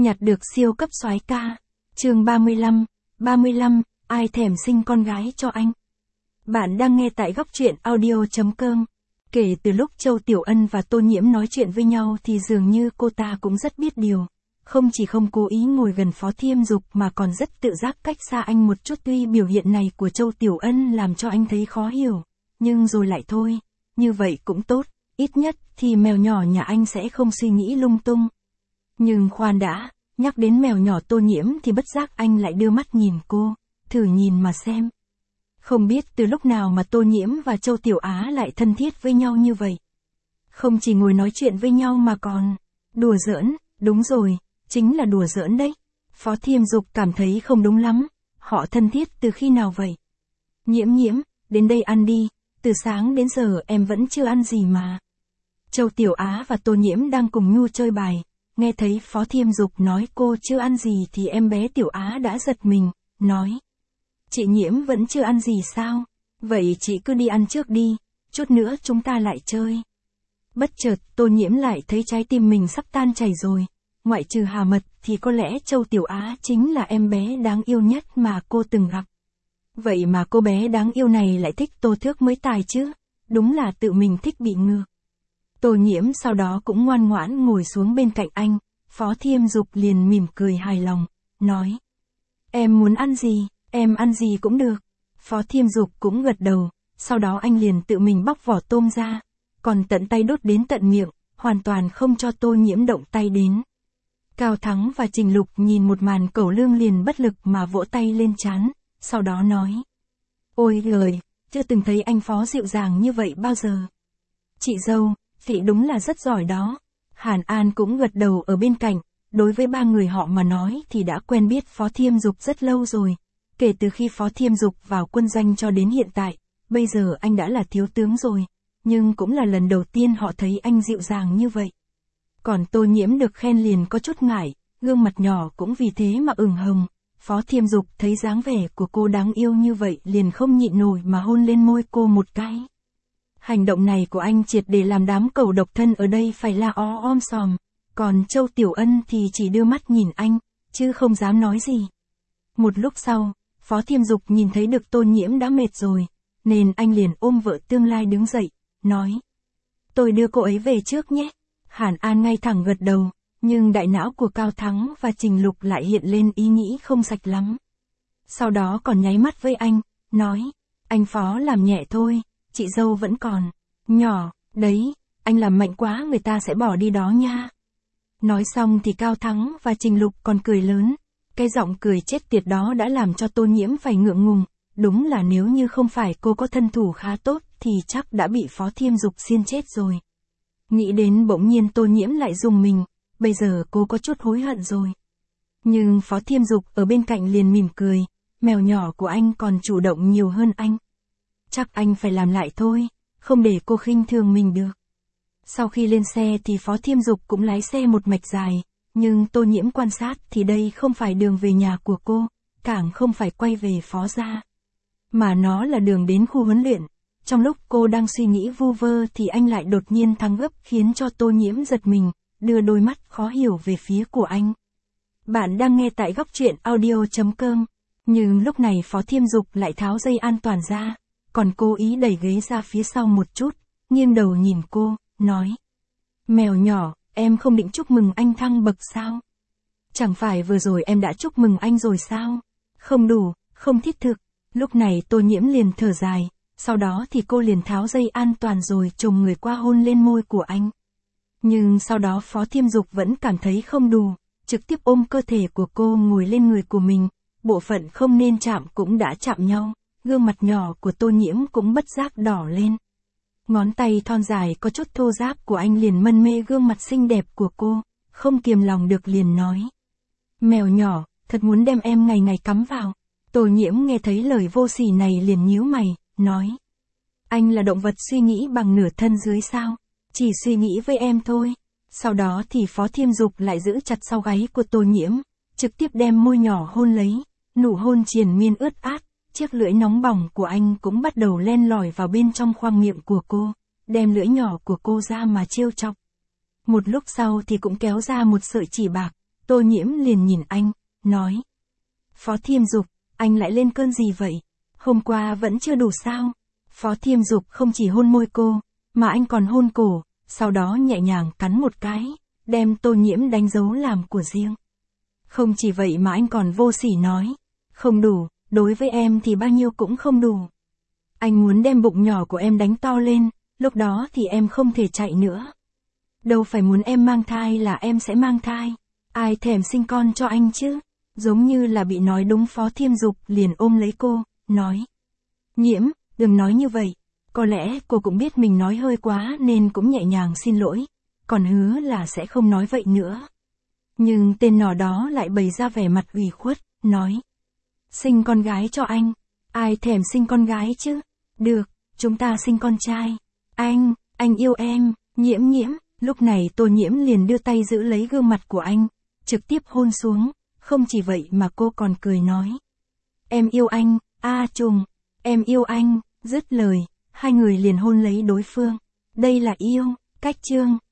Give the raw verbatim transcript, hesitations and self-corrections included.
Nhặt được siêu cấp soái ca. Chương ba mươi lăm, ba mươi lăm, ai thèm sinh con gái cho anh. Bạn đang nghe tại góc truyện audio chấm com. Kể từ lúc Châu Tiểu Ân và Tô Nhiễm nói chuyện với nhau thì dường như cô ta cũng rất biết điều. Không chỉ không cố ý ngồi gần Phó Thiêm Dục mà còn rất tự giác cách xa anh một chút, tuy biểu hiện này của Châu Tiểu Ân làm cho anh thấy khó hiểu. Nhưng rồi lại thôi, như vậy cũng tốt, ít nhất thì mèo nhỏ nhà anh sẽ không suy nghĩ lung tung. Nhưng khoan đã, nhắc đến mèo nhỏ Tô Nhiễm thì bất giác anh lại đưa mắt nhìn cô, thử nhìn mà xem. Không biết từ lúc nào mà Tô Nhiễm và Châu Tiểu Á lại thân thiết với nhau như vậy. Không chỉ ngồi nói chuyện với nhau mà còn đùa giỡn, đúng rồi, chính là đùa giỡn đấy. Phó Thiêm Dục cảm thấy không đúng lắm, họ thân thiết từ khi nào vậy? Nhiễm nhiễm, đến đây ăn đi, từ sáng đến giờ em vẫn chưa ăn gì mà. Châu Tiểu Á và Tô Nhiễm đang cùng Nhu chơi bài, nghe thấy Phó Thiêm Dục nói cô chưa ăn gì thì em bé Tiểu Á đã giật mình, nói. Chị Nhiễm vẫn chưa ăn gì sao? Vậy chị cứ đi ăn trước đi, chút nữa chúng ta lại chơi. Bất chợt Tô Nhiễm lại thấy trái tim mình sắp tan chảy rồi, ngoại trừ Hà Mật thì có lẽ Châu Tiểu Á chính là em bé đáng yêu nhất mà cô từng gặp. Vậy mà cô bé đáng yêu này lại thích Tô Thước mới tài chứ, đúng là tự mình thích bị ngược. Tô Nhiễm sau đó cũng ngoan ngoãn ngồi xuống bên cạnh anh, Phó Thiêm Dục liền mỉm cười hài lòng, nói. Em muốn ăn gì, em ăn gì cũng được. Phó Thiêm Dục cũng gật đầu, sau đó anh liền tự mình bóc vỏ tôm ra, còn tận tay đốt đến tận miệng, hoàn toàn không cho Tô Nhiễm động tay đến. Cao Thắng và Trình Lục nhìn một màn cẩu lương liền bất lực mà vỗ tay lên trán, sau đó nói. Ôi lời, chưa từng thấy anh Phó dịu dàng như vậy bao giờ. Chị dâu, chị đúng là rất giỏi đó. Hàn An cũng gật đầu ở bên cạnh, đối với ba người họ mà nói thì đã quen biết Phó Thiêm Dục rất lâu rồi. Kể từ khi Phó Thiêm Dục vào quân doanh cho đến hiện tại, bây giờ anh đã là thiếu tướng rồi, nhưng cũng là lần đầu tiên họ thấy anh dịu dàng như vậy. Còn Tô Nhiễm được khen liền có chút ngại, gương mặt nhỏ cũng vì thế mà ửng hồng. Phó Thiêm Dục thấy dáng vẻ của cô đáng yêu như vậy liền không nhịn nổi mà hôn lên môi cô một cái. Hành động này của anh triệt để làm đám cẩu độc thân ở đây phải la ó om sòm, còn Châu Tiểu Ân thì chỉ đưa mắt nhìn anh, chứ không dám nói gì. Một lúc sau, Phó Thiêm Dục nhìn thấy được Tô Nhiễm đã mệt rồi, nên anh liền ôm vợ tương lai đứng dậy, nói. Tôi đưa cô ấy về trước nhé. Hàn An ngay thẳng gật đầu, nhưng đại não của Cao Thắng và Trình Lục lại hiện lên ý nghĩ không sạch lắm. Sau đó còn nháy mắt với anh, nói. Anh Phó làm nhẹ thôi, chị dâu vẫn còn nhỏ, đấy, anh làm mạnh quá người ta sẽ bỏ đi đó nha. Nói xong thì Cao Thắng và Trình Lục còn cười lớn. Cái giọng cười chết tiệt đó đã làm cho Tô Nhiễm phải ngượng ngùng, đúng là nếu như không phải cô có thân thủ khá tốt thì chắc đã bị Phó Thiêm Dục xiên chết rồi. Nghĩ đến bỗng nhiên Tô Nhiễm lại rùng mình, bây giờ cô có chút hối hận rồi. Nhưng Phó Thiêm Dục ở bên cạnh liền mỉm cười, mèo nhỏ của anh còn chủ động nhiều hơn anh. Chắc anh phải làm lại thôi, không để cô khinh thường mình được. Sau khi lên xe thì Phó Thiêm Dục cũng lái xe một mạch dài. Nhưng Tô Nhiễm quan sát thì đây không phải đường về nhà của cô, càng không phải quay về Phó gia. Mà nó là đường đến khu huấn luyện. Trong lúc cô đang suy nghĩ vu vơ thì anh lại đột nhiên thắng gấp khiến cho Tô Nhiễm giật mình, đưa đôi mắt khó hiểu về phía của anh. Bạn đang nghe tại góc truyện audio chấm com. Nhưng lúc này Phó Thiêm Dục lại tháo dây an toàn ra, còn cố ý đẩy ghế ra phía sau một chút, nghiêng đầu nhìn cô, nói. Mèo nhỏ. Em không định chúc mừng anh thăng bậc sao? Chẳng phải vừa rồi em đã chúc mừng anh rồi sao? Không đủ, không thiết thực. Lúc này Tô Nhiễm liền thở dài, sau đó thì cô liền tháo dây an toàn rồi chồm người qua hôn lên môi của anh. Nhưng sau đó Phó Thiêm Dục vẫn cảm thấy không đủ, trực tiếp ôm cơ thể của cô ngồi lên người của mình, bộ phận không nên chạm cũng đã chạm nhau, gương mặt nhỏ của Tô Nhiễm cũng bất giác đỏ lên. Ngón tay thon dài có chút thô ráp của anh liền mân mê gương mặt xinh đẹp của cô, không kiềm lòng được liền nói. Mèo nhỏ, thật muốn đem em ngày ngày cắm vào. Tô Nhiễm nghe thấy lời vô sỉ này liền nhíu mày, nói. Anh là động vật suy nghĩ bằng nửa thân dưới sao? Chỉ suy nghĩ với em thôi. Sau đó thì Phó Thiêm Dục lại giữ chặt sau gáy của Tô Nhiễm, trực tiếp đem môi nhỏ hôn lấy, nụ hôn triền miên ướt át. Chiếc lưỡi nóng bỏng của anh cũng bắt đầu len lỏi vào bên trong khoang miệng của cô, đem lưỡi nhỏ của cô ra mà trêu chọc. Một lúc sau thì cũng kéo ra một sợi chỉ bạc, Tô Nhiễm liền nhìn anh, nói. Phó Thiêm Dục, anh lại lên cơn gì vậy? Hôm qua vẫn chưa đủ sao? Phó Thiêm Dục không chỉ hôn môi cô, mà anh còn hôn cổ, sau đó nhẹ nhàng cắn một cái, đem Tô Nhiễm đánh dấu làm của riêng. Không chỉ vậy mà anh còn vô sỉ nói. Không đủ, đối với em thì bao nhiêu cũng không đủ. Anh muốn đem bụng nhỏ của em đánh to lên, lúc đó thì em không thể chạy nữa. Đâu phải muốn em mang thai là em sẽ mang thai. Ai thèm sinh con cho anh chứ? Giống như là bị nói đúng. Phó Thiêm Dục liền ôm lấy cô, nói. Nhiễm, đừng nói như vậy. Có lẽ cô cũng biết mình nói hơi quá nên cũng nhẹ nhàng xin lỗi. Còn hứa là sẽ không nói vậy nữa. Nhưng tên nỏ đó lại bày ra vẻ mặt ủy khuất, nói. Sinh con gái cho anh. Ai thèm sinh con gái chứ? Được, chúng ta sinh con trai. Anh, anh yêu em. Nhiễm Nhiễm. Lúc này Tô Nhiễm liền đưa tay giữ lấy gương mặt của anh, trực tiếp hôn xuống. Không chỉ vậy mà cô còn cười nói. Em yêu anh, A Trùng. Em yêu anh. Dứt lời, hai người liền hôn lấy đối phương. Đây là yêu, cách chương.